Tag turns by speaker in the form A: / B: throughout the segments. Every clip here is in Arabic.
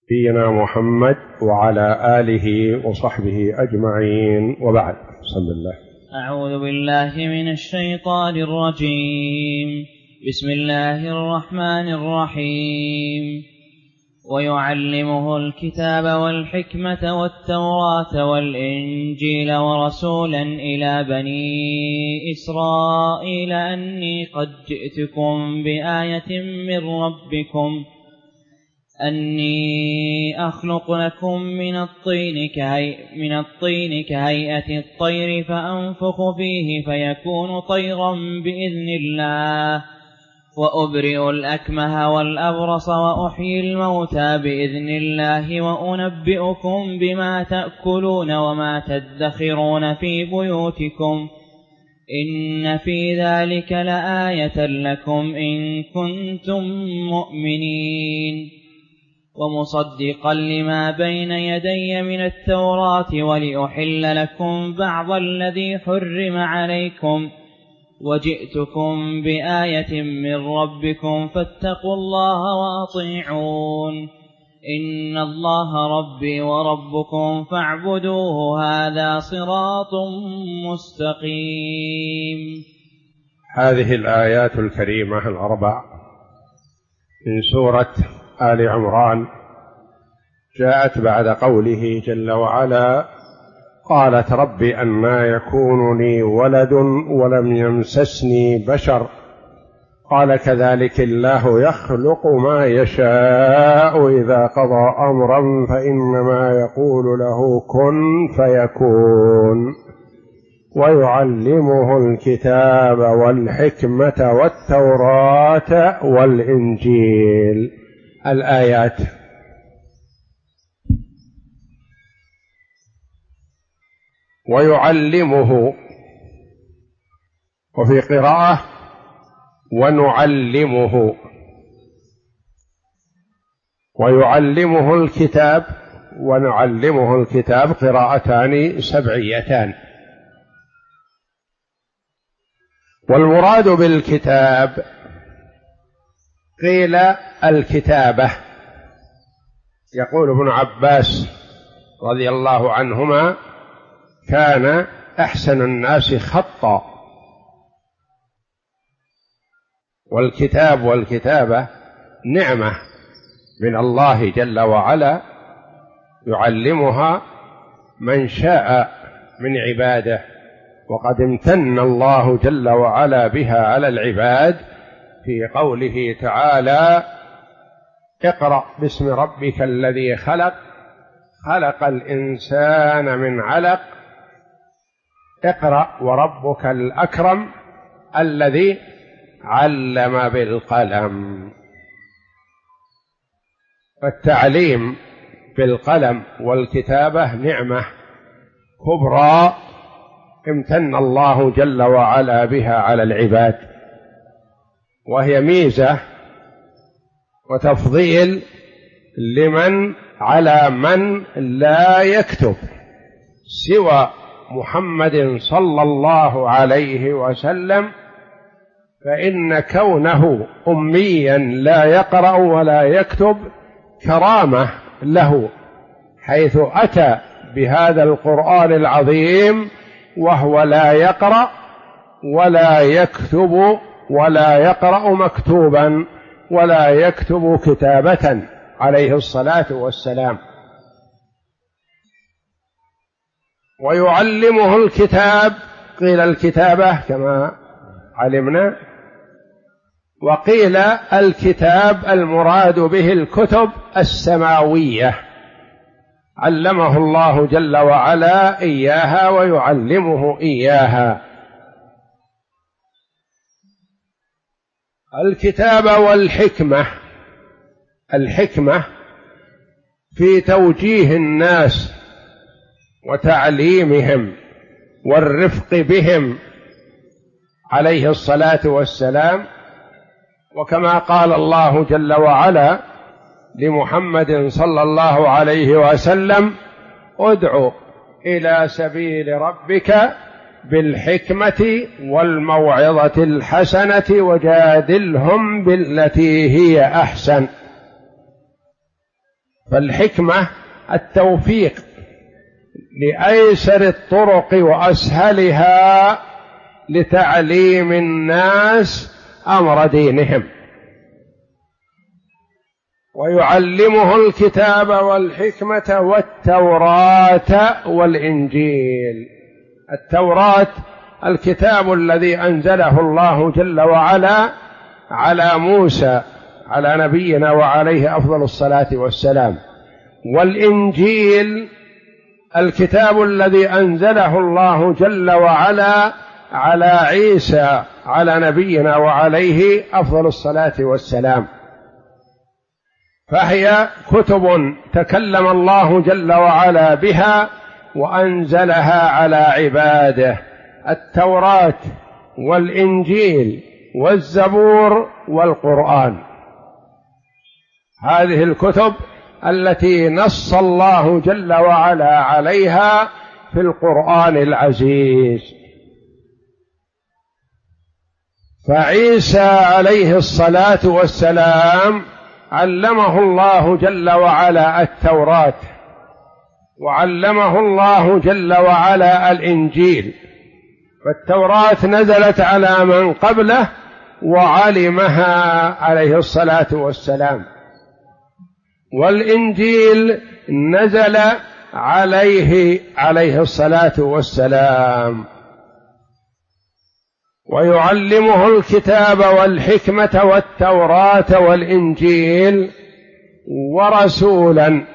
A: نبينا محمد وعلى آله وصحبه أجمعين، وبعد. بسم الله.
B: أعوذ بالله من الشيطان الرجيم. بسم الله الرحمن الرحيم. ويعلمه الكتاب والحكمة والتوراة والإنجيل ورسولا إلى بني إسرائيل أني قد جئتكم بآية من ربكم أني أخلق لكم من الطين كهيئة الطير فأنفخ فيه فيكون طيرا بإذن الله وأبرئ الأكمه والأبرص وأحيي الموتى بإذن الله وأنبئكم بما تأكلون وما تدخرون في بيوتكم إن في ذلك لآية لكم إن كنتم مؤمنين ومصدقا لما بين يدي من التوراة ولأحل لكم بعض الذي حرم عليكم وجئتكم بآية من ربكم فاتقوا الله وأطيعون إن الله ربي وربكم فاعبدوه هذا صراط مستقيم.
A: هذه الآيات الكريمة الأربع من سورة آل عمران جاءت بعد قوله جل وعلا: قالت رب أنى يكون لي ولد ولم يمسسني بشر قال كذلك الله يخلق ما يشاء إذا قضى أمرا فإنما يقول له كن فيكون ويعلمه الكتاب والحكمة والتوراة والإنجيل. الآيات. ويعلمه، وفي قراءة ونعلمه. ويعلمه الكتاب ونعلمه الكتاب قراءتان سبعيتان. والمراد بالكتاب قيل الكتابة. يقول ابن عباس رضي الله عنهما: كان أحسن الناس خطا. والكتاب والكتابة نعمة من الله جل وعلا يعلمها من شاء من عباده، وقد امتن الله جل وعلا بها على العباد في قوله تعالى: اقرأ باسم ربك الذي خلق خلق الإنسان من علق اقرأ وربك الأكرم الذي علم بالقلم. فالتعليم بالقلم والكتابة نعمة كبرى امتن الله جل وعلا بها على العباد، وهي ميزة وتفضيل لمن على من لا يكتب سوى محمد صلى الله عليه وسلم، فإن كونه أميا لا يقرأ ولا يكتب كرامة له، حيث أتى بهذا القرآن العظيم وهو لا يقرأ ولا يكتب ولا يقرأ مكتوبا ولا يكتب كتابة عليه الصلاة والسلام. ويعلمه الكتاب، قيل الكتابة كما علمنا، وقيل الكتاب المراد به الكتب السماوية، علمه الله جل وعلا إياها ويعلمه إياها. الكتاب والحكمة. الحكمة في توجيه الناس وتعليمهم والرفق بهم عليه الصلاة والسلام، وكما قال الله جل وعلا لمحمد صلى الله عليه وسلم: ادع إلى سبيل ربك بالحكمة والموعظة الحسنة وجادلهم بالتي هي أحسن. فالحكمة التوفيق لأيسر الطرق وأسهلها لتعليم الناس أمر دينهم، ويعلمه الكتاب والحكمة والتوراة والإنجيل. التوراة الكتاب الذي أنزله الله جل وعلا على موسى على نبينا وعليه أفضل الصلاة والسلام، والإنجيل الكتاب الذي أنزله الله جل وعلا على عيسى على نبينا وعليه أفضل الصلاة والسلام. فهي كتب تكلم الله جل وعلا بها وأنزلها على عباده، التوراة والإنجيل والزبور والقرآن. هذه الكتب التي نص الله جل وعلا عليها في القرآن العزيز. فعيسى عليه الصلاة والسلام علمه الله جل وعلا التوراة، وعلمه الله جل وعلا الإنجيل. فالتوراة نزلت على من قبله وعلمها عليه الصلاة والسلام، والإنجيل نزل عليه الصلاة والسلام. ويعلمه الكتاب والحكمة والتوراة والإنجيل ورسولا،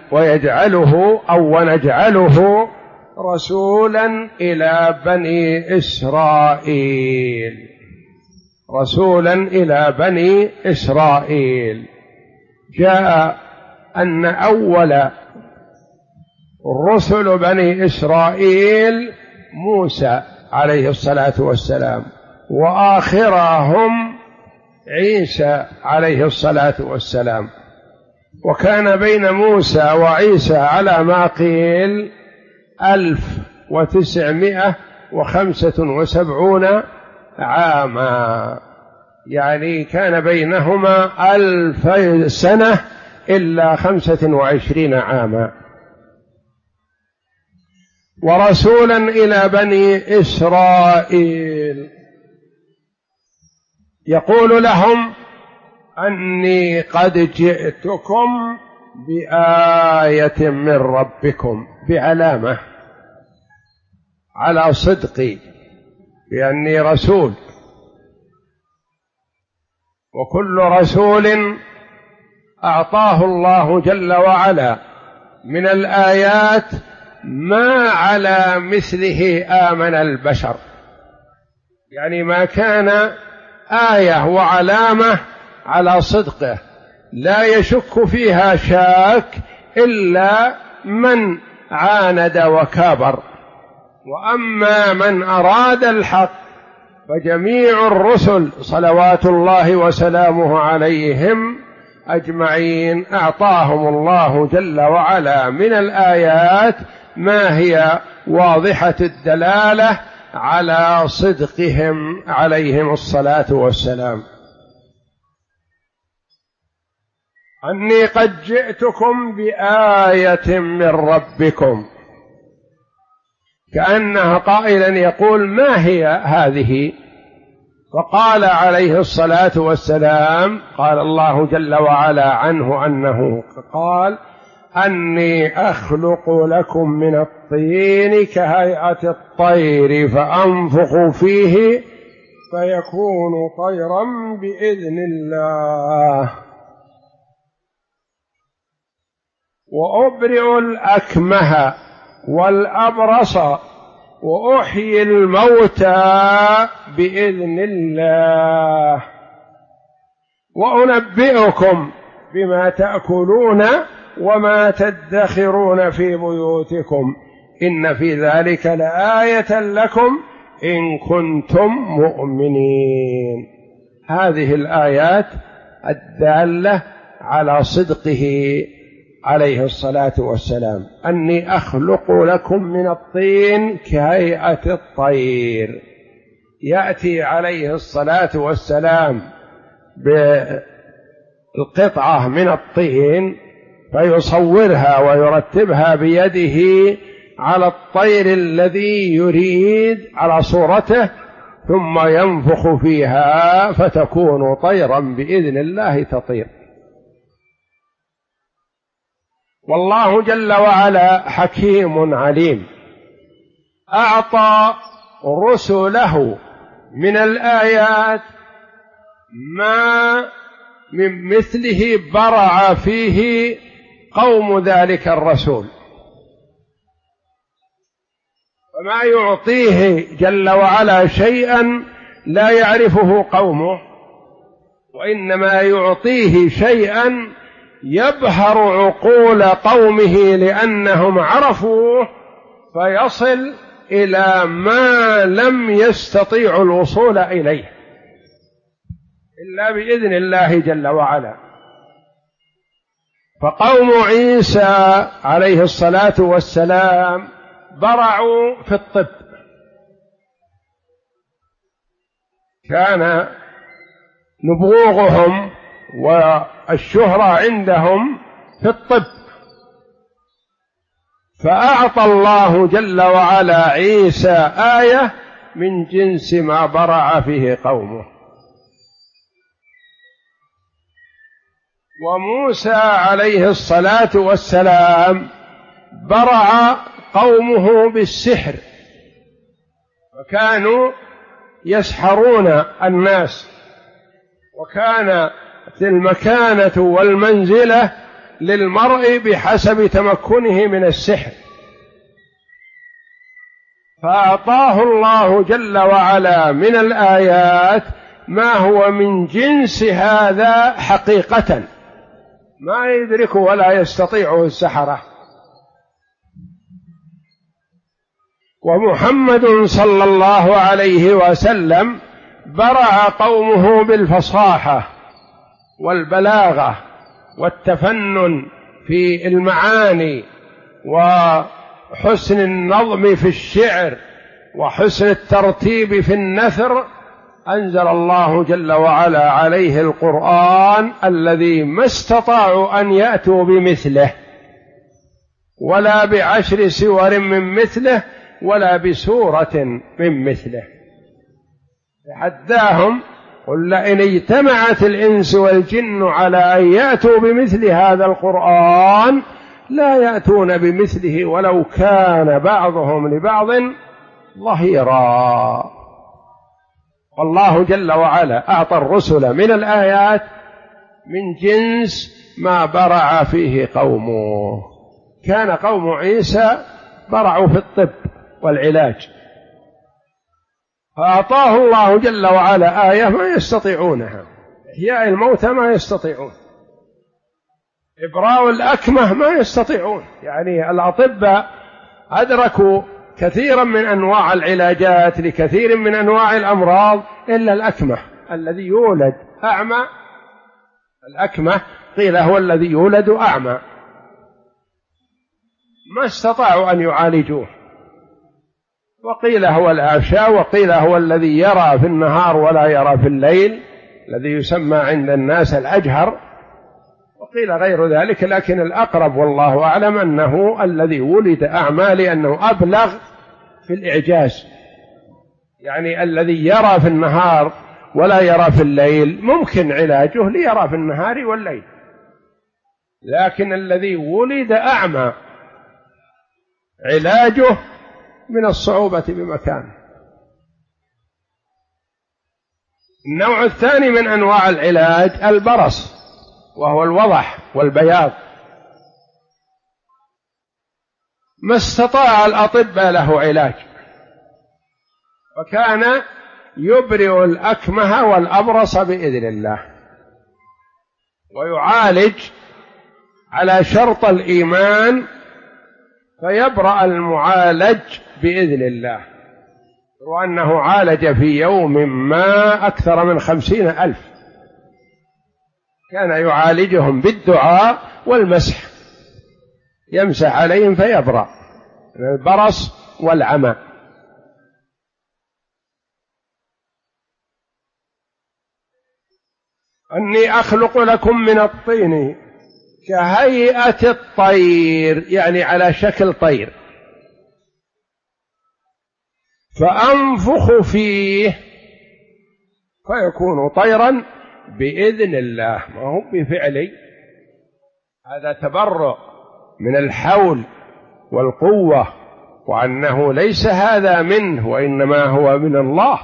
A: ونجعله رسولا إلى بني إسرائيل، رسولا إلى بني إسرائيل. جاء أن أول رسل بني إسرائيل موسى عليه الصلاة والسلام، وآخرهم عيسى عليه الصلاة والسلام. وكان بين موسى وعيسى على ما قيل 1975 عاما، يعني كان بينهما 1000 سنة إلا 25 عاما. ورسولا إلى بني إسرائيل يقول لهم أني قد جئتكم بآية من ربكم، بعلامة على صدقي بأني رسول. وكل رسول أعطاه الله جل وعلا من الآيات ما على مثله آمن البشر، يعني ما كان آية وعلامة على صدقه لا يشك فيها شاك إلا من عاند وكابر. وأما من أراد الحق فجميع الرسل صلوات الله وسلامه عليهم أجمعين أعطاهم الله جل وعلا من الآيات ما هي واضحة الدلالة على صدقهم عليهم الصلاة والسلام. أني قد جئتكم بآية من ربكم، كأنها قائلا يقول ما هي هذه؟ فقال عليه الصلاة والسلام، قال الله جل وعلا عنه أنه قال أني أخلق لكم من الطين كهيئة الطير فأنفخ فيه فيكون طيرا بإذن الله، وأبرئ الأكمه والأبرص وأحيي الموتى بإذن الله، وأنبئكم بما تأكلون وما تدخرون في بيوتكم إن في ذلك لآية لكم إن كنتم مؤمنين. هذه الآيات الدالة على صدقه عليه الصلاة والسلام. أني أخلق لكم من الطين كهيئة الطير، يأتي عليه الصلاة والسلام بالقطعة من الطين فيصورها ويرتبها بيده على الطير الذي يريد على صورته، ثم ينفخ فيها فتكون طيرا بإذن الله تطير. والله جل وعلا حكيم عليم، أعطى رسله من الآيات ما من مثله برع فيه قوم ذلك الرسول، وما يعطيه جل وعلا شيئا لا يعرفه قومه، وإنما يعطيه شيئا يبهر عقول قومه لأنهم عرفوه، فيصل إلى ما لم يستطيعوا الوصول إليه إلا بإذن الله جل وعلا. فقوم عيسى عليه الصلاة والسلام برعوا في الطب، كان نبوغهم والشهرة عندهم في الطب، فأعطى الله جل وعلا عيسى آية من جنس ما برع فيه قومه. وموسى عليه الصلاة والسلام برع قومه بالسحر، وكانوا يسحرون الناس، وكانت المكانة والمنزلة للمرء بحسب تمكنه من السحر، فأعطاه الله جل وعلا من الآيات ما هو من جنس هذا حقيقة، ما يدركه ولا يستطيعه السحرة. ومحمد صلى الله عليه وسلم برع قومه بالفصاحة والبلاغة والتفنن في المعاني وحسن النظم في الشعر وحسن الترتيب في النثر. أنزل الله جل وعلا عليه القرآن الذي ما استطاعوا أن يأتوا بمثله ولا بعشر سور من مثله ولا بسورة من مثله. تحداهم قل لئن اجتمعت الإنس والجن على أن يأتوا بمثل هذا القرآن لا يأتون بمثله ولو كان بعضهم لبعض ظهيرا. والله جل وعلا أعطى الرسل من الآيات من جنس ما برع فيه قومه. كان قوم عيسى برعوا في الطب والعلاج، فأعطاه الله جل وعلا آية ما يستطيعونها، إحياء الموتى ما يستطيعون، إبراء الأكمه ما يستطيعون. يعني الأطباء أدركوا كثيرا من أنواع العلاجات لكثير من أنواع الأمراض إلا الأكمه الذي يولد أعمى. الأكمه قيل هو الذي يولد أعمى، ما استطاعوا أن يعالجوه، وقيل هو الأعشى، وقيل هو الذي يرى في النهار ولا يرى في الليل الذي يسمى عند الناس الأجهر، وقيل غير ذلك، لكن الأقرب والله أعلم أنه الذي ولد أعمى لأنه أبلغ في الإعجاز. يعني الذي يرى في النهار ولا يرى في الليل ممكن علاجه ليرى في النهار والليل، لكن الذي ولد أعمى علاجه من الصعوبة بمكان. النوع الثاني من أنواع العلاج البرص، وهو الوضح والبياض، ما استطاع الأطباء له علاج، وكان يبرئ الأكمه والأبرص بإذن الله، ويعالج على شرط الإيمان فيبرأ المعالج بإذن الله. وأنه عالج في يوم ما أكثر من 50,000، كان يعالجهم بالدعاء والمسح، يمسح عليهم فيبرأ من البرص والعمى. أني أخلق لكم من الطين كهيئة الطير، يعني على شكل طير، فأنفخ فيه فيكون طيرا بإذن الله. ما هو بفعلي، هذا تبرؤ من الحول والقوة، وأنه ليس هذا منه وإنما هو من الله،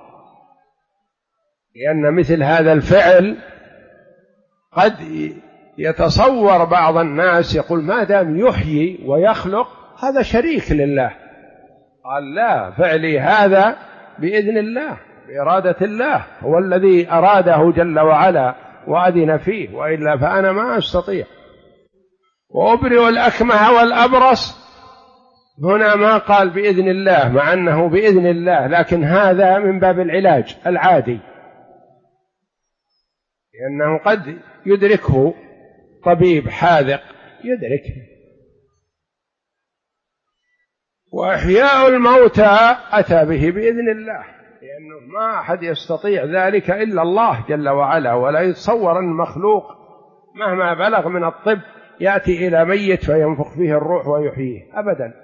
A: لأن مثل هذا الفعل قد يتصور بعض الناس يقول ما دام يحيي ويخلق هذا شريك لله. قال لا، فعلي هذا بإذن الله، بإرادة الله، هو الذي أراده جل وعلا وأذن فيه، وإلا فأنا ما أستطيع. وأبرئ الأكمه والأبرص، هنا ما قال بإذن الله مع أنه بإذن الله، لكن هذا من باب العلاج العادي، لأنه قد يدركه طبيب حاذق يدركه. وإحياء الموتى أتى به بإذن الله، لأنه ما أحد يستطيع ذلك إلا الله جل وعلا، ولا يتصور أن المخلوق مهما بلغ من الطب يأتي إلى ميت فينفخ فيه الروح ويحييه أبدا.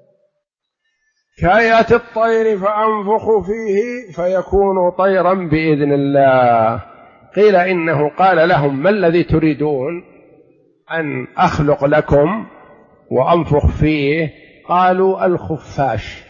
A: كهيئة الطير فأنفخ فيه فيكون طيرا بإذن الله. قيل إنه قال لهم ما الذي تريدون أن أخلق لكم وأنفخ فيه؟ قالوا الخفاش.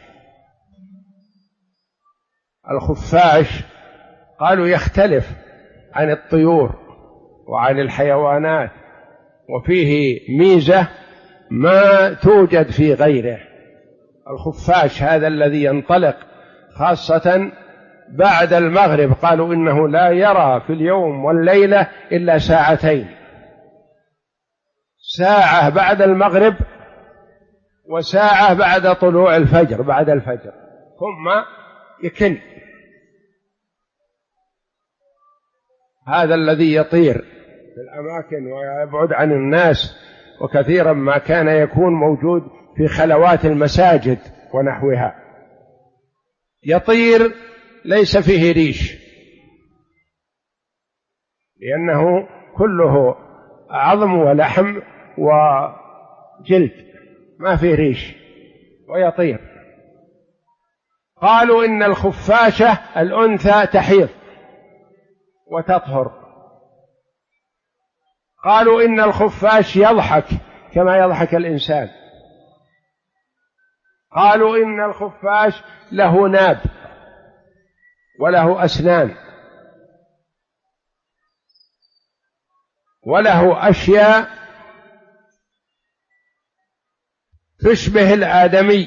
A: الخفاش قالوا يختلف عن الطيور وعن الحيوانات، وفيه ميزة ما توجد في غيره. الخفاش هذا الذي ينطلق خاصة بعد المغرب، قالوا إنه لا يرى في اليوم والليلة إلا ساعتين، ساعة بعد المغرب وساعة بعد طلوع الفجر، بعد الفجر ثم يكن. هذا الذي يطير في الأماكن ويبعد عن الناس، وكثيرا ما كان يكون موجود في خلوات المساجد ونحوها، يطير ليس فيه ريش، لأنه كله عظم ولحم وجلد ما فيه ريش ويطير. قالوا إن الخفاشة الأنثى تحيض وتطهر. قالوا إن الخفاش يضحك كما يضحك الإنسان. قالوا إن الخفاش له ناب وله أسنان وله أشياء تشبه الآدمي،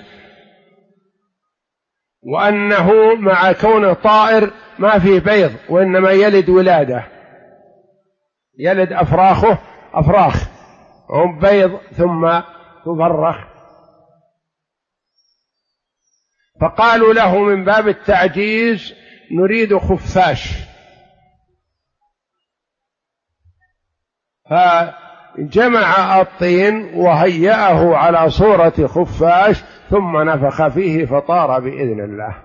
A: وأنه مع كونه طائر ما فيه بيض وإنما يلد ولادة، يلد أفراخه أفراخ هم بيض ثم تفرخ. فقالوا له من باب التعجيز نريد خفاش، فجمع الطين وهيأه على صورة خفاش ثم نفخ فيه فطار بإذن الله.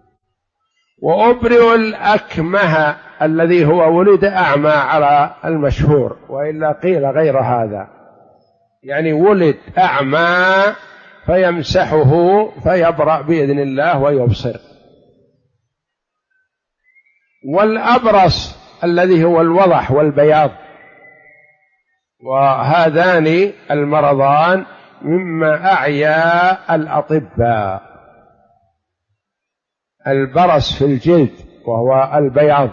A: وأبرئ الأكمه الذي هو ولد أعمى على المشهور، وإلا قيل غير هذا، يعني ولد أعمى فيمسحه فيبرأ بإذن الله ويبصر. والأبرص الذي هو الوضح والبياض، وهذان المرضان مما أعيا الأطباء، البرص في الجلد وهو البياض.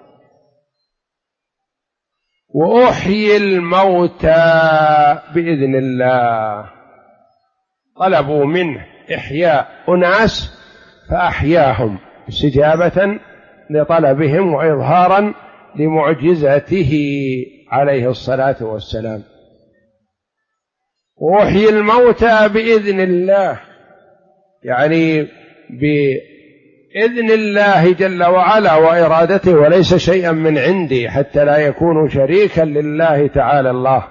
A: وأحيي الموتى بإذن الله، طلبوا منه إحياء أناس فأحياهم استجابة لطلبهم وإظهارا لمعجزته عليه الصلاة والسلام. وأحيي الموتى بإذن الله، يعني بإذن الله جل وعلا وإرادته، وليس شيئا من عندي حتى لا يكون شريكا لله تعالى الله.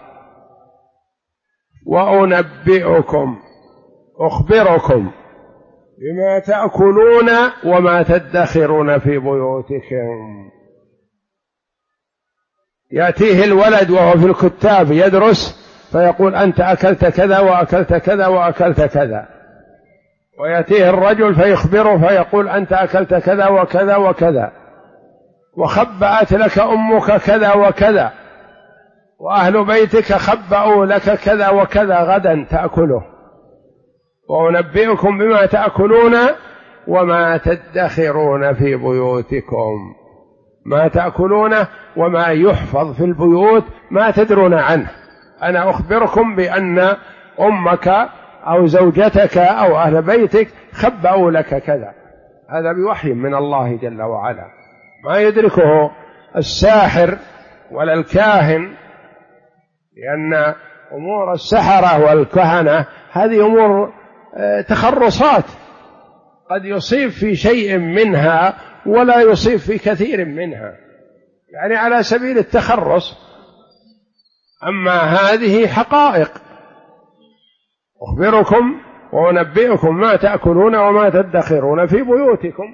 A: وأنبئكم أخبركم بما تأكلون وما تدخرون في بيوتكم. يأتيه الولد وهو في الكتاب يدرس فيقول أنت أكلت كذا وأكلت كذا وأكلت كذا، ويأتيه الرجل فيخبره فيقول أنت أكلت كذا وكذا وكذا، وخبأت لك أمك كذا وكذا، وأهل بيتك خبأوا لك كذا وكذا غدا تأكله، وأنبئكم بما تأكلون وما تدخرون في بيوتكم. ما تأكلونه وما يحفظ في البيوت ما تدرون عنه. أنا أخبركم بأن أمك أو زوجتك أو أهل بيتك خبأوا لك كذا، هذا بوحي من الله جل وعلا، ما يدركه الساحر ولا الكاهن، لأن أمور السحرة والكهنة هذه أمور تخرصات، قد يصيب في شيء منها ولا يصيب في كثير منها، يعني على سبيل التخرص. أما هذه حقائق، أخبركم وأنبئكم ما تأكلون وما تدخرون في بيوتكم،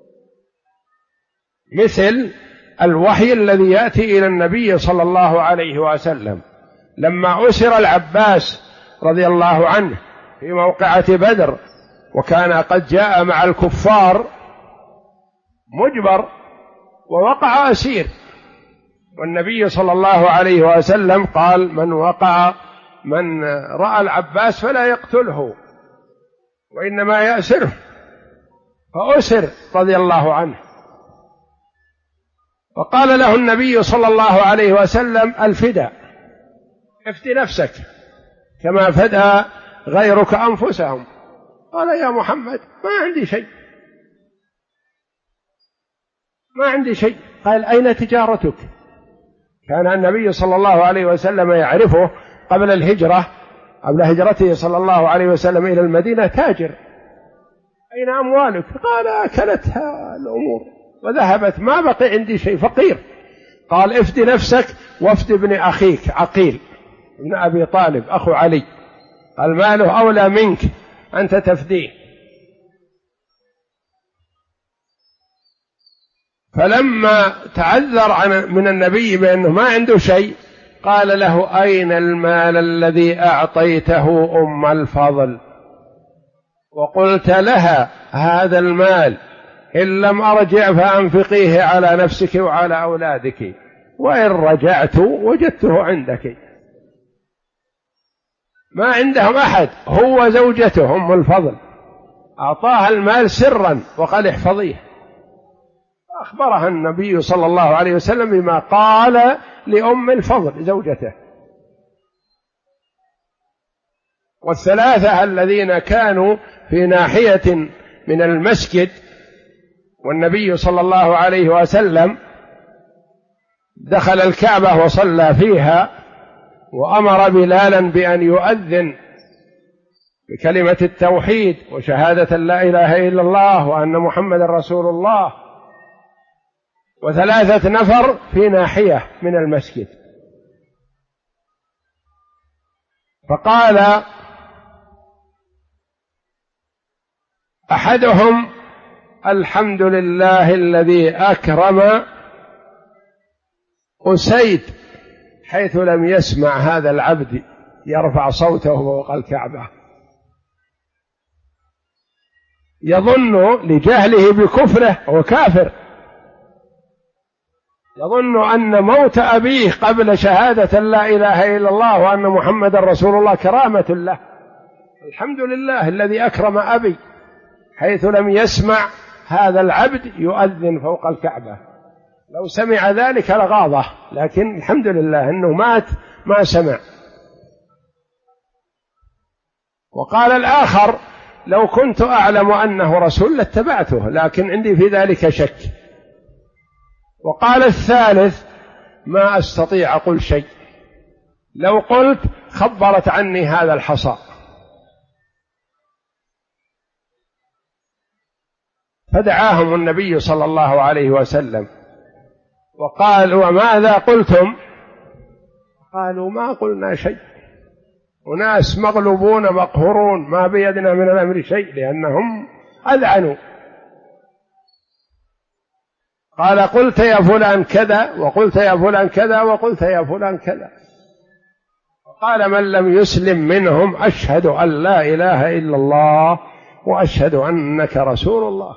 A: مثل الوحي الذي يأتي إلى النبي صلى الله عليه وسلم لما أسر العباس رضي الله عنه في موقعة بدر، وكان قد جاء مع الكفار مجبر ووقع أسير، والنبي صلى الله عليه وسلم قال من رأى العباس فلا يقتله وإنما يأسره، فأسر رضي الله عنه، فقال له النبي صلى الله عليه وسلم الفداء، افد نفسك كما فدى غيرك أنفسهم. قال يا محمد ما عندي شيء، ما عندي شيء. قال أين تجارتك؟ كان النبي صلى الله عليه وسلم يعرفه قبل الهجرة، قبل هجرته صلى الله عليه وسلم إلى المدينة تاجر، أين أموالك؟ قال أكلتها الأمور وذهبت، ما بقي عندي شيء، فقير. قال افد نفسك وافد ابن أخيك عقيل ابن أبي طالب أخو علي، قال ماله أولى منك أنت تفديه. فلما تعذر من النبي بأنه ما عنده شيء قال له أين المال الذي أعطيته أم الفضل وقلت لها هذا المال إن لم أرجع فأنفقيه على نفسك وعلى أولادك، وإن رجعت وجدته عندك. ما عندهم أحد، هو زوجته أم الفضل أعطاها المال سرا وقال احفظيه، أخبرها النبي صلى الله عليه وسلم بما قال لأم الفضل زوجته. والثلاثة الذين كانوا في ناحية من المسجد والنبي صلى الله عليه وسلم دخل الكعبة وصلى فيها، وأمر بلالا بأن يؤذن بكلمة التوحيد وشهادة لا إله إلا الله وأن محمد رسول الله، وثلاثة نفر في ناحية من المسجد. فقال أحدهم الحمد لله الذي أكرم أسيد حيث لم يسمع هذا العبد يرفع صوته فوق الكعبة، يظن لجهله بكفره وكافر، يظن أن موت أبيه قبل شهادة لا إله إلا الله وأن محمد رسول الله كرامة له. الحمد لله الذي أكرم أبي حيث لم يسمع هذا العبد يؤذن فوق الكعبة، لو سمع ذلك لغاضه، لكن الحمد لله أنه مات ما سمع. وقال الآخر لو كنت أعلم أنه رسول لاتبعته لكن عندي في ذلك شك. وقال الثالث ما أستطيع أقول شيء، لو قلت خبرت عني هذا الحصى. فدعاهم النبي صلى الله عليه وسلم وقال وماذا قلتم؟ قالوا ما قلنا شيء، وناس مغلوبون مقهورون ما بيدنا من الأمر شيء، لأنهم أذعنوا. قال قلت يا فلان كذا وقلت يا فلان كذا وقلت يا فلان كذا. قال من لم يسلم منهم أشهد أن لا إله إلا الله وأشهد أنك رسول الله.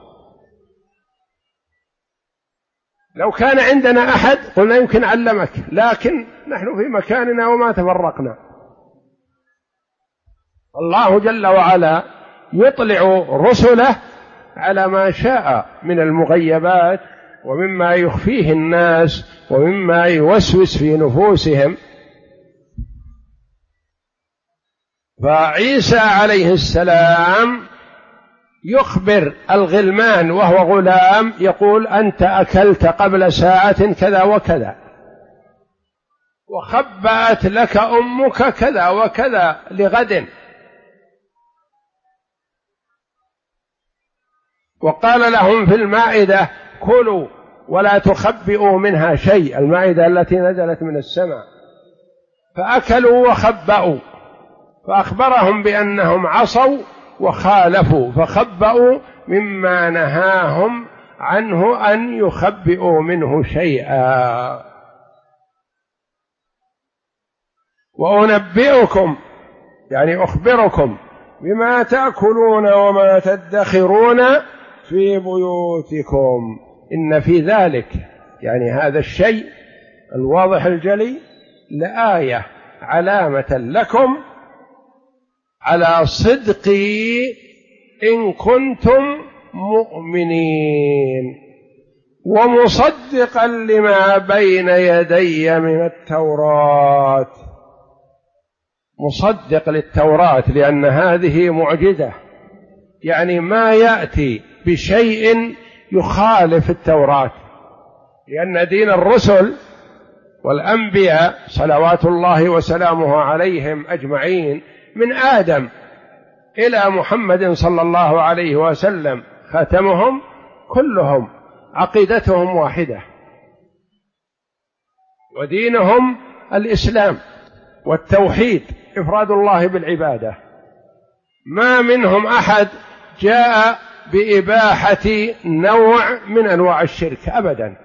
A: لو كان عندنا أحد قلنا يمكن علمك، لكن نحن في مكاننا وما تفرقنا. الله جل وعلا يطلع رسله على ما شاء من المغيبات ومما يخفيه الناس ومما يوسوس في نفوسهم. فعيسى عليه السلام يخبر الغلمان وهو غلام، يقول أنت أكلت قبل ساعة كذا وكذا، وخبأت لك أمك كذا وكذا لغد. وقال لهم في المائدة كلوا ولا تخبئوا منها شيء، المائدة التي نزلت من السماء، فأكلوا وخبأوا، فأخبرهم بأنهم عصوا وخالفوا فخبأوا مما نهاهم عنه أن يخبئوا منه شيئا. وأنبئكم يعني أخبركم بما تأكلون وما تدخرون في بيوتكم إن في ذلك، يعني هذا الشيء الواضح الجلي، لآية علامة لكم على صدقي إن كنتم مؤمنين ومصدقا لما بين يدي من التوراة. مصدق للتوراة لأن هذه معجزة، يعني ما يأتي بشيء يخالف التوراة، لأن دين الرسل والأنبياء صلوات الله وسلامه عليهم أجمعين من آدم إلى محمد صلى الله عليه وسلم خاتمهم كلهم عقيدتهم واحدة، ودينهم الإسلام والتوحيد إفراد الله بالعبادة. ما منهم أحد جاء بإباحة نوع من أنواع الشرك أبدا.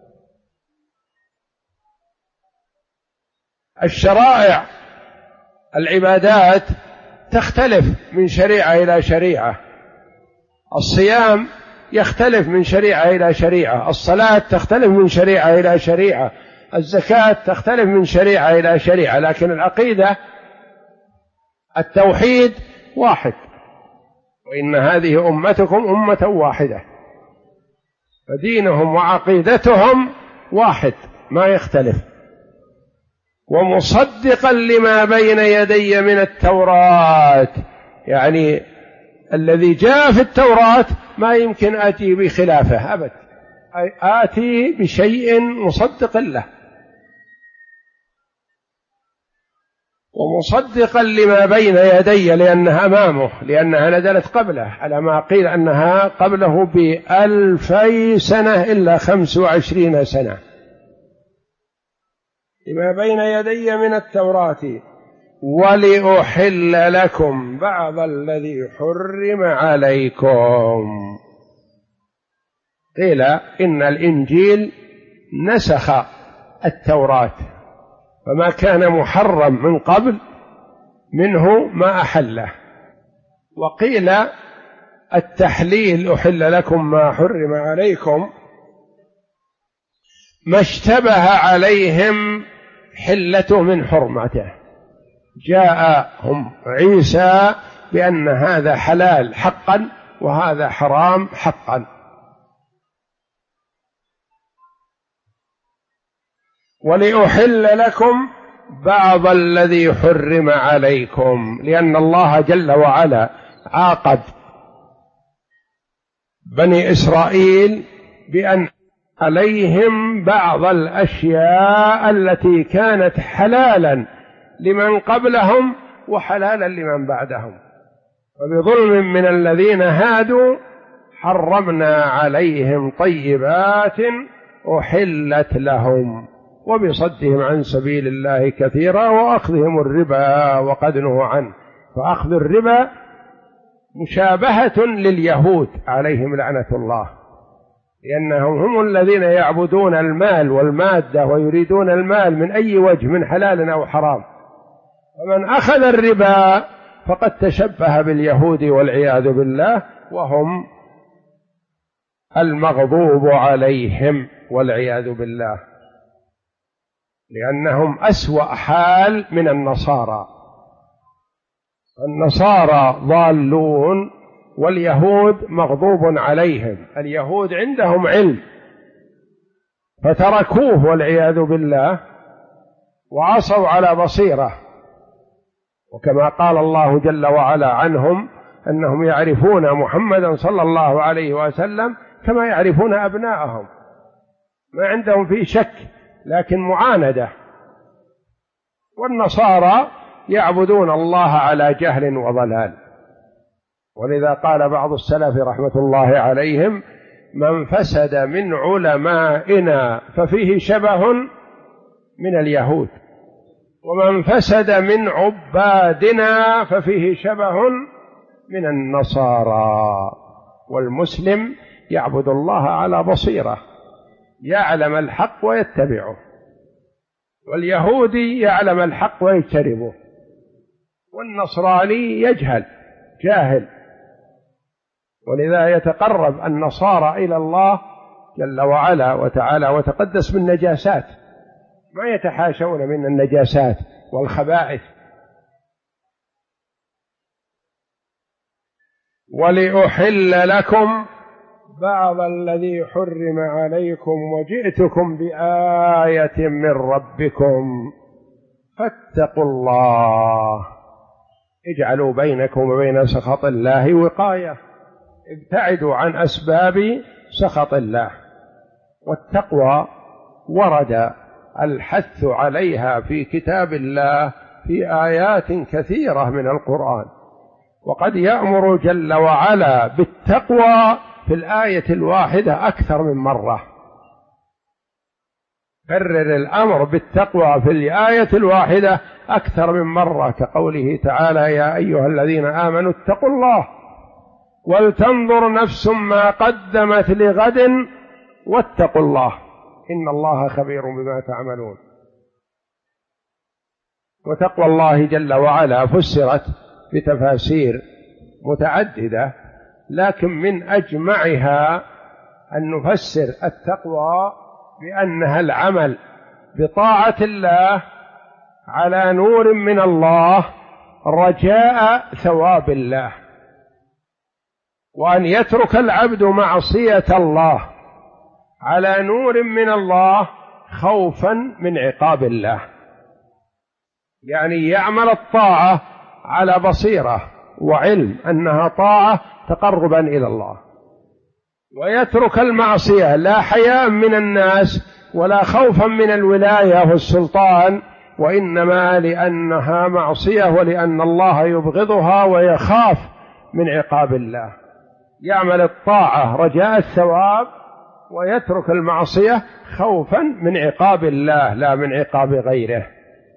A: الشرائع العبادات تختلف من شريعة إلى شريعة، الصيام يختلف من شريعة إلى شريعة، الصلاة تختلف من شريعة إلى شريعة، الزكاة تختلف من شريعة إلى شريعة، لكن العقيدة التوحيد واحد، وإن هذه أمتكم أمة واحدة، فدينهم وعقيدتهم واحد ما يختلف. ومصدقا لما بين يدي من التوراة، يعني الذي جاء في التوراة ما يمكن آتي بخلافه أبدا، آتي بشيء مصدق له. ومصدقا لما بين يدي لأنها أمامه، لأنها نزلت قبله، على ما قيل أنها قبله ب2000 سنة إلا 25 سنة. لما بين يدي من التوراة ولأحل لكم بعض الذي حرم عليكم. قيل إن الإنجيل نسخ التوراة، فما كان محرم من قبل منه ما أحله. وقيل التحليل أحل لكم ما حرم عليكم ما اشتبه عليهم حلته من حرمته، جاءهم عيسى بأن هذا حلال حقا وهذا حرام حقا. ولأحل لكم بعض الذي حرم عليكم، لأن الله جل وعلا عاقب بني إسرائيل بأن عليهم بعض الأشياء التي كانت حلالا لمن قبلهم وحلالا لمن بعدهم، وبظلم من الذين هادوا حرمنا عليهم طيبات أحلت لهم وبصدهم عن سبيل الله كثيرا وأخذهم الربا وقد نهوا عنه. فأخذ الربا مشابهة لليهود عليهم لعنة الله، لأنهم هم الذين يعبدون المال والمادة ويريدون المال من أي وجه من حلال أو حرام. ومن أخذ الربا فقد تشبه باليهود والعياذ بالله، وهم المغضوب عليهم والعياذ بالله، لأنهم أسوأ حال من النصارى. النصارى ضالون واليهود مغضوب عليهم. اليهود عندهم علم فتركوه والعياذ بالله وعصوا على بصيرة، وكما قال الله جل وعلا عنهم أنهم يعرفون محمدا صلى الله عليه وسلم كما يعرفون أبناءهم، ما عندهم فيه شك لكن معاندة. والنصارى يعبدون الله على جهل وضلال، ولذا قال بعض السلف رحمة الله عليهم: من فسد من علمائنا ففيه شبه من اليهود، ومن فسد من عبادنا ففيه شبه من النصارى. والمسلم يعبد الله على بصيرة، يعلم الحق ويتبعه، واليهودي يعلم الحق ويجتنبه، والنصراني يجهل جاهل. ولذا يتقرب النصارى إلى الله جل وعلا وتعالى وتقدس بالنجاسات، ما يتحاشون من النجاسات والخبائث. ولأحل لكم بعض الذي حرم عليكم وجئتكم بآية من ربكم فاتقوا الله. اجعلوا بينكم وبين سخط الله وقاية، ابتعدوا عن أسباب سخط الله. والتقوى ورد الحث عليها في كتاب الله في آيات كثيرة من القرآن، وقد يأمر جل وعلا بالتقوى في الآية الواحدة أكثر من مرة. كرر الأمر بالتقوى في الآية الواحدة أكثر من مرة، كقوله تعالى: يا أيها الذين آمنوا اتقوا الله ولتنظر نفس ما قدمت لغد واتقوا الله إن الله خبير بما تعملون. وتقوى الله جل وعلا فسرت بتفاسير متعددة، لكن من أجمعها أن نفسر التقوى بأنها العمل بطاعة الله على نور من الله رجاء ثواب الله، وأن يترك العبد معصية الله على نور من الله خوفا من عقاب الله. يعني يعمل الطاعة على بصيرة وعلم أنها طاعة تقربا إلى الله، ويترك المعصية لا حياء من الناس ولا خوفا من الولاية والسلطان، وإنما لأنها معصية ولأن الله يبغضها ويخاف من عقاب الله. يعمل الطاعة رجاء الثواب ويترك المعصية خوفا من عقاب الله لا من عقاب غيره.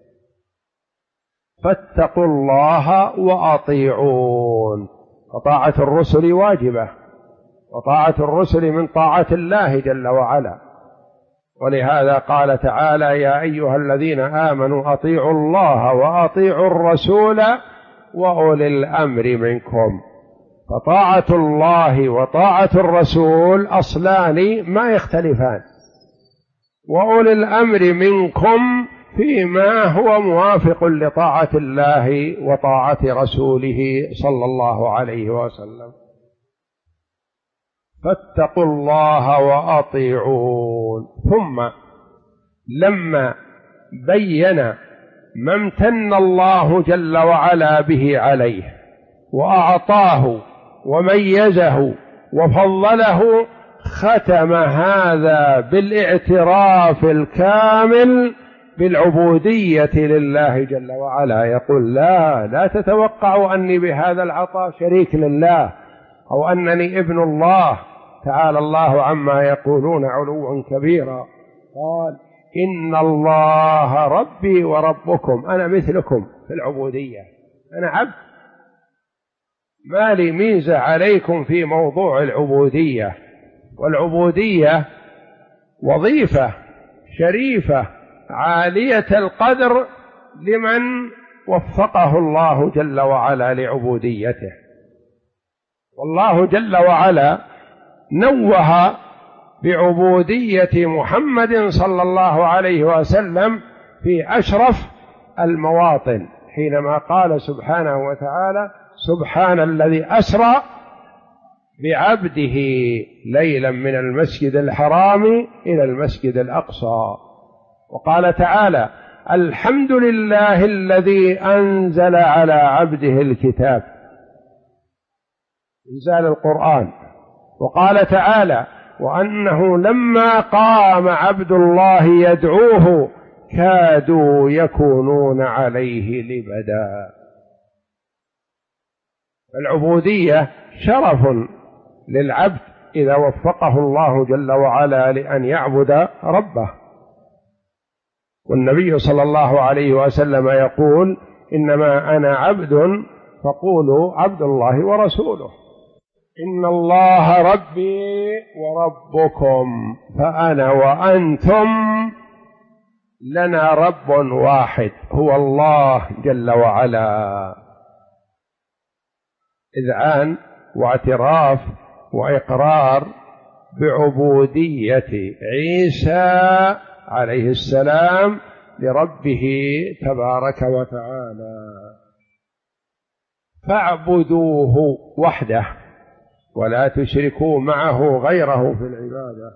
A: فاتقوا الله وأطيعون. فطاعة الرسل واجبة، وطاعة الرسل من طاعة الله جل وعلا، ولهذا قال تعالى: يا أيها الذين آمنوا أطيعوا الله وأطيعوا الرسول وأولي الأمر منكم. فطاعة الله وطاعة الرسول أصلان ما يختلفان، وأولي الأمر منكم فيما هو موافق لطاعة الله وطاعة رسوله صلى الله عليه وسلم. فاتقوا الله وأطيعون. ثم لما بين ما امتن الله جل وعلا به عليه وأعطاه وميزه وفضله، ختم هذا بالاعتراف الكامل بالعبودية لله جل وعلا. يقول: لا تتوقعوا أني بهذا العطاء شريك لله أو أنني ابن الله، تعالى الله عما يقولون علوا كبيرا. قال: إن الله ربي وربكم، أنا مثلكم في العبودية، أنا عبد، ما لي ميزة عليكم في موضوع العبودية، والعبودية وظيفة شريفة عالية القدر لمن وفقه الله جل وعلا لعبوديته. والله جل وعلا نوه بعبودية محمد صلى الله عليه وسلم في أشرف المواطن حينما قال سبحانه وتعالى: سبحان الذي أسرى بعبده ليلا من المسجد الحرام إلى المسجد الأقصى. وقال تعالى: الحمد لله الذي أنزل على عبده الكتاب، إنزال القرآن. وقال تعالى: وأنه لما قام عبد الله يدعوه كادوا يكونون عليه لبدا. العبودية شرف للعبد إذا وفقه الله جل وعلا لأن يعبد ربه. والنبي صلى الله عليه وسلم يقول: إنما أنا عبد فقولوا عبد الله ورسوله. إن الله ربي وربكم فأنا وأنتم لنا رب واحد هو الله جل وعلا. إذعان واعتراف وإقرار بعبودية عيسى عليه السلام لربه تبارك وتعالى. فاعبدوه وحده ولا تشركوا معه غيره في العبادة،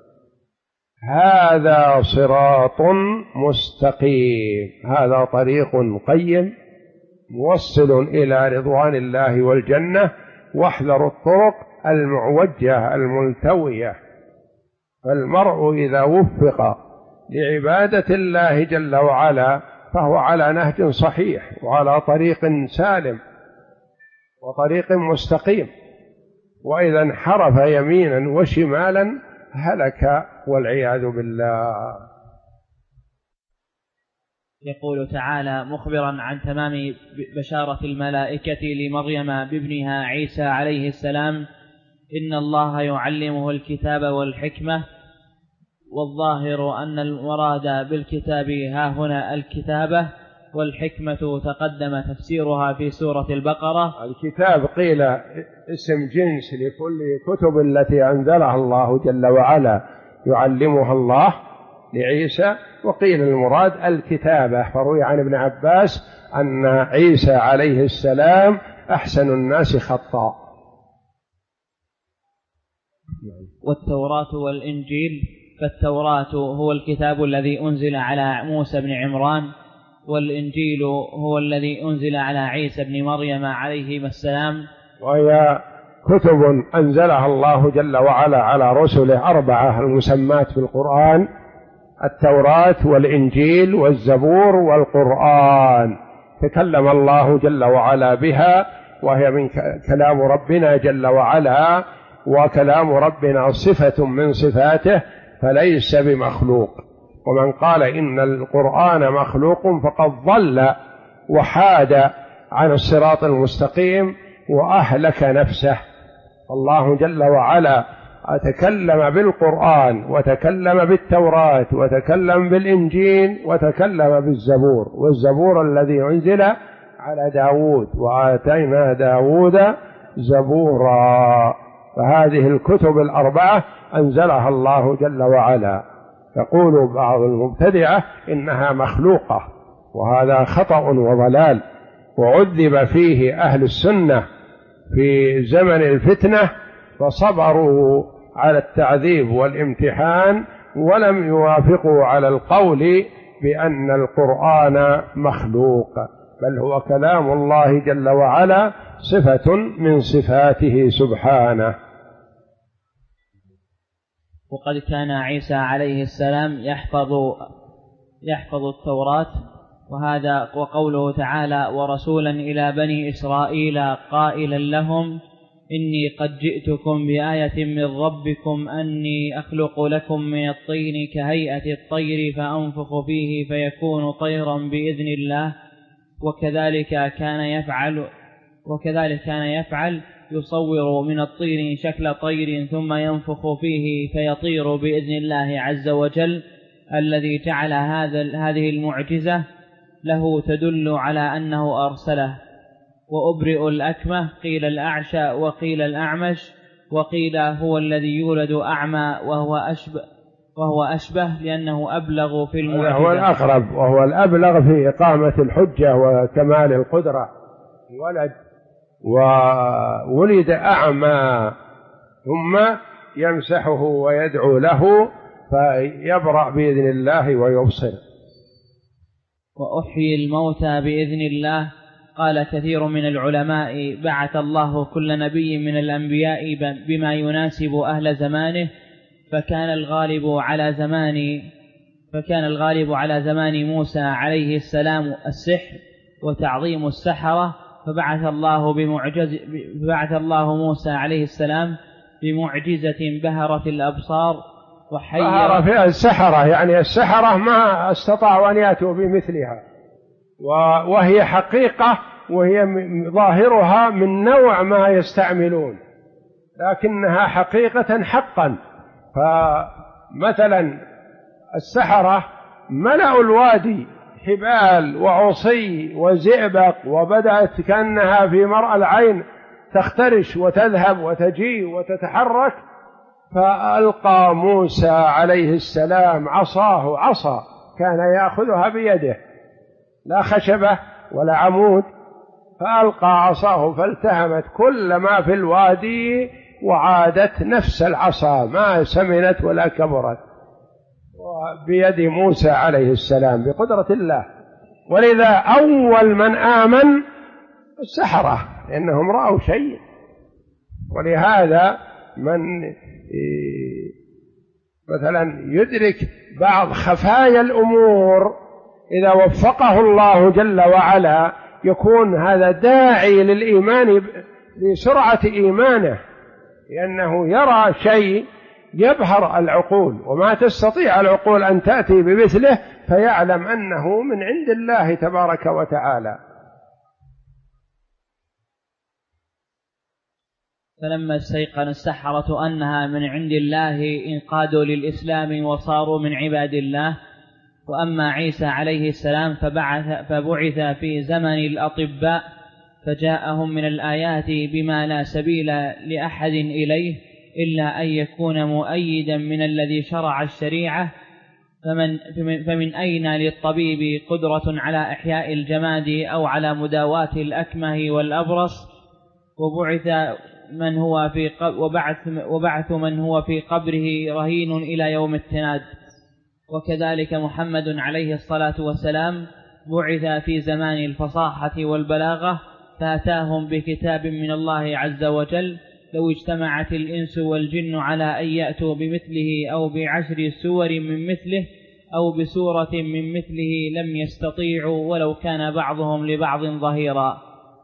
A: هذا صراط مستقيم، هذا طريق قيم موصل إلى رضوان الله والجنة. واحذروا الطرق المعوجة الملتوية. فالمرء إذا وفق لعبادة الله جل وعلا فهو على نهج صحيح وعلى طريق سالم وطريق مستقيم، وإذا انحرف يمينا وشمالا هلك والعياذ بالله.
B: يقول تعالى مخبرا عن تمام بشارة الملائكة لمريم بابنها عيسى عليه السلام: إن الله يعلمه الكتاب والحكمة. والظاهر أن المراد بالكتاب ها هنا الكتابة، والحكمة تقدم تفسيرها في سورة البقرة.
A: الكتاب قيل اسم جنس لكل كتب التي أنزلها الله جل وعلا يعلمها الله لعيسى، وقيل المراد الكتابة. فروي عن ابن عباس أن عيسى عليه السلام أحسن الناس خطا.
B: والتوراة والإنجيل، فالتوراة هو الكتاب الذي أنزل على موسى بن عمران، والإنجيل هو الذي أنزل على عيسى بن مريم عليه السلام.
A: وهي كتب أنزلها الله جل وعلا على رسله 4 المسمات في القرآن: التوراة والإنجيل والزبور والقرآن. تكلم الله جل وعلا بها، وهي من كلام ربنا جل وعلا، وكلام ربنا صفة من صفاته فليس بمخلوق. ومن قال إن القرآن مخلوق فقد ضل وحاد عن الصراط المستقيم وأهلك نفسه. الله جل وعلا تكلم بالقرآن وتكلم بالتوراة وتكلم بالإنجيل وتكلم بالزبور، والزبور الذي أنزل على داود: وآتينا داود زبورا. فهذه الكتب 4 أنزلها الله جل وعلا. يقول بعض المبتدعة إنها مخلوقة، وهذا خطأ وضلال، وعذب فيه أهل السنة في زمن الفتنة فصبروا على التعذيب والامتحان ولم يوافقوا على القول بأن القرآن مخلوق، بل هو كلام الله جل وعلا صفة من صفاته سبحانه.
B: وقد كان عيسى عليه السلام يحفظ التوراة، وهذا وقوله تعالى: ورسولا إلى بني إسرائيل قائلا لهم إني قد جئتكم بآية من ربكم أني أخلق لكم من الطين كهيئة الطير فأنفخ فيه فيكون طيرا بإذن الله. وكذلك كان يفعل يصور من الطين شكل طير ثم ينفخ فيه فيطير بإذن الله عز وجل الذي جعل هذه المعجزة له تدل على أنه أرسله. وأبرئ الأكمه قيل الأعشى وقيل الأعمش وقيل هو الذي يولد أعمى وهو أشبه لأنه أبلغ في المعجزة.
A: هو الأقرب وهو الأبلغ في إقامة الحجة وكمال القدرة. ولد وولد أعمى ثم يمسحه ويدعو له فيبرأ بإذن الله ويبصر.
B: وأحيي الموتى بإذن الله. قال كثير من العلماء بعث الله كل نبي من الأنبياء بما يناسب أهل زمانه، فكان الغالب على زمان موسى عليه السلام السحر وتعظيم السحرة، فبعث الله موسى عليه السلام بمعجزة بهرت الأبصار
A: بهر فيها السحرة، يعني السحرة ما استطاعوا أن يأتوا بمثلها، وهي حقيقة وهي ظاهرها من نوع ما يستعملون، لكنها حقيقة حقا. فمثلا السحرة ملأوا الوادي حبال وعصي وزئبق، وبدأت كأنها في مرأى العين تخترش وتذهب وتجي وتتحرك. فألقى موسى عليه السلام عصاه، عصا كان يأخذها بيده لا خشبة ولا عمود، فألقى عصاه فالتهمت كل ما في الوادي وعادت نفس العصا، ما سمنت ولا كبرت، بيد موسى عليه السلام بقدرة الله. ولذا أول من آمن السحرة لأنهم رأوا شيء. ولهذا من مثلا يدرك بعض خفايا الأمور إذا وفقه الله جل وعلا يكون هذا داعي للإيمان بسرعة إيمانه، لأنه يرى شيء يبهر العقول وما تستطيع العقول أن تأتي بمثله، فيعلم أنه من عند الله تبارك وتعالى.
B: فلما استيقن السحرة أنها من عند الله انقادوا للإسلام وصاروا من عباد الله. وأما عيسى عليه السلام فبعث في زمن الأطباء، فجاءهم من الآيات بما لا سبيل لأحد إليه إلا أن يكون مؤيدا من الذي شرع الشريعة. فمن أين للطبيب قدرة على إحياء الجماد أو على مداواة الأكمه والأبرص؟ وبعث من هو في قبره رهين إلى يوم التناد. وكذلك محمد عليه الصلاة والسلام بعث في زمان الفصاحة والبلاغة، فأتاهم بكتاب من الله عز وجل. لو اجتمعت الإنس والجن على أن يأتوا بمثله أو بعشر سور من مثله أو بسورة من مثله لم يستطيعوا ولو كان بعضهم لبعض ظهيرا.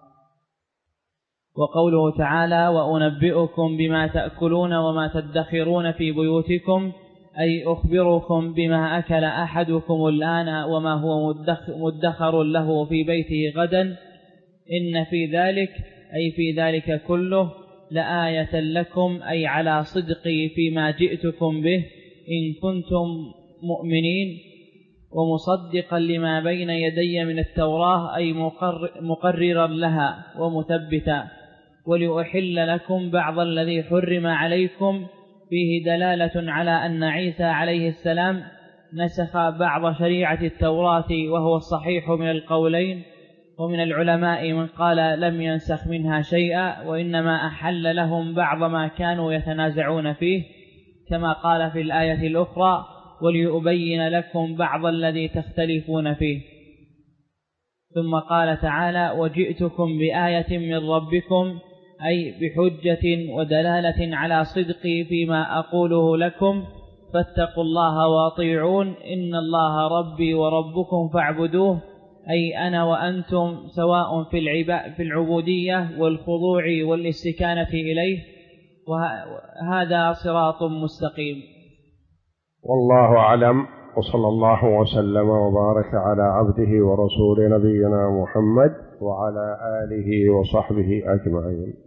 B: وقوله تعالى: وأنبئكم بما تأكلون وما تدخرون في بيوتكم، أي أخبركم بما أكل أحدكم الآن وما هو مدخر له في بيته غدا، إن في ذلك كله لآية لكم، أي على صدقي فيما جئتكم به إن كنتم مؤمنين، ومصدقا لما بين يدي من التوراة، أي مقررا لها ومثبتا، ولأحل لكم بعض الذي حرم عليكم. فيه دلالة على أن عيسى عليه السلام نسخ بعض شريعة التوراة، وهو الصحيح من القولين. ومن العلماء من قال لم ينسخ منها شيئا، وإنما أحل لهم بعض ما كانوا يتنازعون فيه، كما قال في الآية الأخرى: وليبين لكم بعض الذي تختلفون فيه. ثم قال تعالى: وجئتكم بآية من ربكم، أي بحجة ودلالة على صدقي فيما أقوله لكم، فاتقوا الله وأطيعون، إن الله ربي وربكم فاعبدوه، أي أنا وأنتم سواء في العبودية والخضوع والاستكانة إليه، وهذا صراط مستقيم.
A: والله أعلم، وصلى الله وسلم وبارك على عبده ورسول نبينا محمد وعلى آله وصحبه أجمعين.